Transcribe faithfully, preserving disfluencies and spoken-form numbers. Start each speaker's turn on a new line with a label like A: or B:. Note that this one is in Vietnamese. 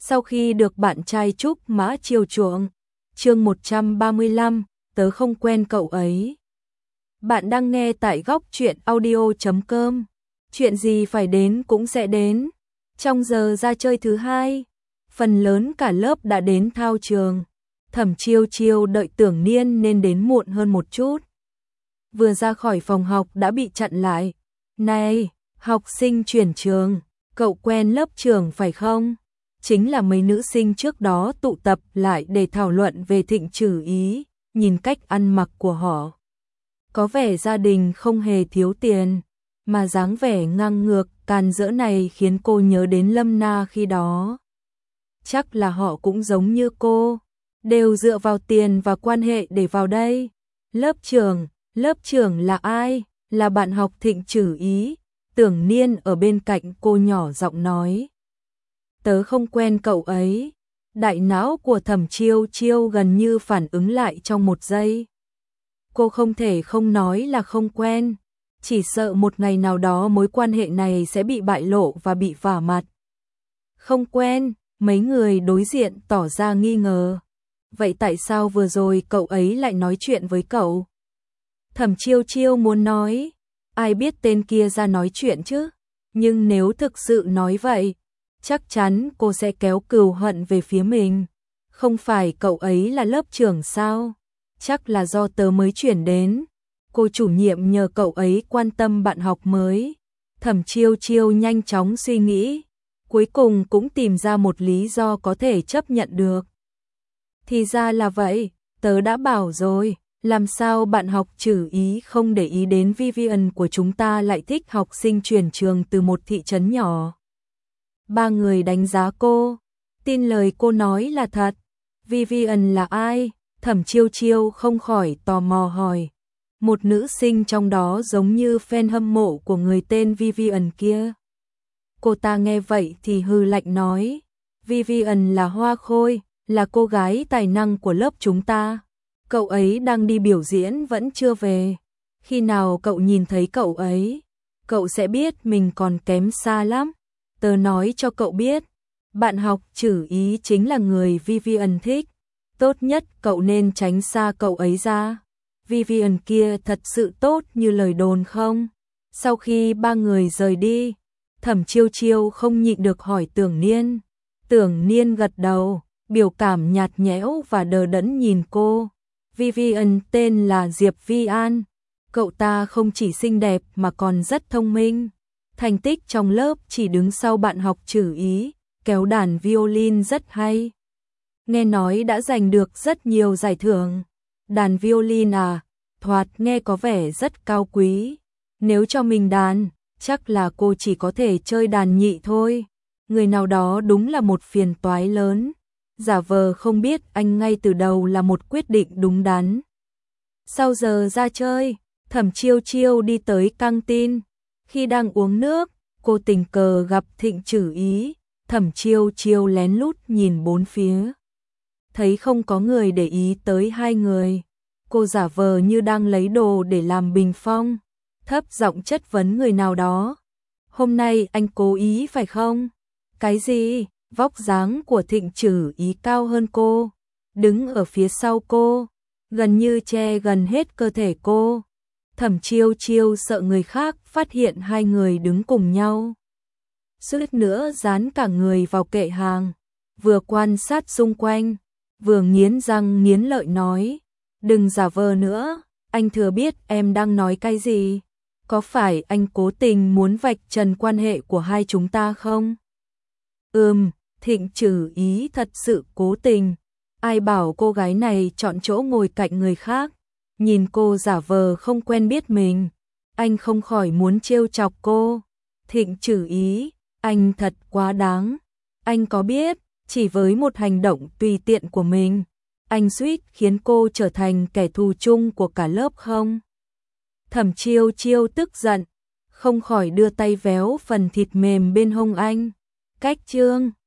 A: Sau khi được bạn trai Trúc Mã chiều chuộng. Chương một trăm ba mươi lăm, tớ không quen cậu ấy. Bạn đang nghe tại góc truyện audio chấm com. Chuyện gì phải đến cũng sẽ đến. Trong giờ ra chơi thứ hai, phần lớn cả lớp đã đến thao trường. Thẩm Chiêu Chiêu đợi Tưởng Niên nên đến muộn hơn một chút. Vừa ra khỏi phòng học đã bị chặn lại. Này, học sinh chuyển trường, cậu quen lớp trưởng phải không? Chính là mấy nữ sinh trước đó tụ tập lại để thảo luận về Thịnh Trử Ý, nhìn cách ăn mặc của họ. Có vẻ gia đình không hề thiếu tiền, mà dáng vẻ ngang ngược, càn rỡ này khiến cô nhớ đến Lâm Na khi đó. Chắc là họ cũng giống như cô, đều dựa vào tiền và quan hệ để vào đây. Lớp trưởng, lớp trưởng là ai? Là bạn học Thịnh Trử Ý. Tưởng Niên ở bên cạnh cô nhỏ giọng nói. Tớ không quen cậu ấy. Đại não của Thẩm Chiêu Chiêu gần như phản ứng lại trong một giây. Cô không thể không nói là không quen, chỉ sợ một ngày nào đó mối quan hệ này sẽ bị bại lộ và bị vả mặt. Không quen, mấy người đối diện tỏ ra nghi ngờ. Vậy tại sao vừa rồi cậu ấy lại nói chuyện với cậu? Thẩm Chiêu Chiêu muốn nói, ai biết tên kia ra nói chuyện chứ? Nhưng nếu thực sự nói vậy, chắc chắn cô sẽ kéo cừu hận về phía mình. Không phải cậu ấy là lớp trưởng sao? Chắc là do tớ mới chuyển đến. Cô chủ nhiệm nhờ cậu ấy quan tâm bạn học mới. Thẩm Chiêu Chiêu nhanh chóng suy nghĩ, cuối cùng cũng tìm ra một lý do có thể chấp nhận được. Thì ra là vậy, tớ đã bảo rồi, làm sao bạn học Trử Ý không để ý đến Vivian của chúng ta lại thích học sinh chuyển trường từ một thị trấn nhỏ. Ba người đánh giá cô, tin lời cô nói là thật. Vivian là ai? Thẩm Chiêu Chiêu không khỏi tò mò hỏi. Một nữ sinh trong đó giống như fan hâm mộ của người tên Vivian kia. Cô ta nghe vậy thì hừ lạnh nói. Vivian là Hoa Khôi, là cô gái tài năng của lớp chúng ta. Cậu ấy đang đi biểu diễn vẫn chưa về. Khi nào cậu nhìn thấy cậu ấy, cậu sẽ biết mình còn kém xa lắm. Tớ nói cho cậu biết, bạn học Trử Ý chính là người Vivian thích. Tốt nhất cậu nên tránh xa cậu ấy ra. Vivian kia thật sự tốt như lời đồn không? Sau khi ba người rời đi, Thẩm Chiêu Chiêu không nhịn được hỏi Tưởng Niên. Tưởng Niên gật đầu, biểu cảm nhạt nhẽo và đờ đẫn nhìn cô. Vivian tên là Diệp Vi An. Cậu ta không chỉ xinh đẹp mà còn rất thông minh. Thành tích trong lớp chỉ đứng sau bạn học Trử Ý, kéo đàn violin rất hay. Nghe nói đã giành được rất nhiều giải thưởng. Đàn violin à, thoạt nghe có vẻ rất cao quý. Nếu cho mình đàn, chắc là cô chỉ có thể chơi đàn nhị thôi. Người nào đó đúng là một phiền toái lớn. Giả vờ không biết anh ngay từ đầu là một quyết định đúng đắn. Sau giờ ra chơi, Thẩm Chiêu Chiêu đi tới căng tin. Khi đang uống nước, cô tình cờ gặp Thịnh Trử Ý. Thẩm Chiêu Chiêu lén lút nhìn bốn phía. Thấy không có người để ý tới hai người. Cô giả vờ như đang lấy đồ để làm bình phong. Thấp giọng chất vấn người nào đó. Hôm nay anh cố ý phải không? Cái gì? Vóc dáng của Thịnh Trử Ý cao hơn cô. Đứng ở phía sau cô. Gần như che gần hết cơ thể cô. Thẩm Chiêu Chiêu sợ người khác phát hiện hai người đứng cùng nhau. Suýt nữa dán cả người vào kệ hàng. Vừa quan sát xung quanh, vừa nghiến răng nghiến lợi nói. Đừng giả vờ nữa, anh thừa biết em đang nói cái gì. Có phải anh cố tình muốn vạch trần quan hệ của hai chúng ta không? Ừm, Thịnh Trử Ý thật sự cố tình. Ai bảo cô gái này chọn chỗ ngồi cạnh người khác. Nhìn cô giả vờ không quen biết mình, anh không khỏi muốn trêu chọc cô. Thịnh Trử Ý, anh thật quá đáng. Anh có biết, chỉ với một hành động tùy tiện của mình, anh suýt khiến cô trở thành kẻ thù chung của cả lớp không? Thẩm Chiêu Chiêu tức giận, không khỏi đưa tay véo phần thịt mềm bên hông anh. Cách chương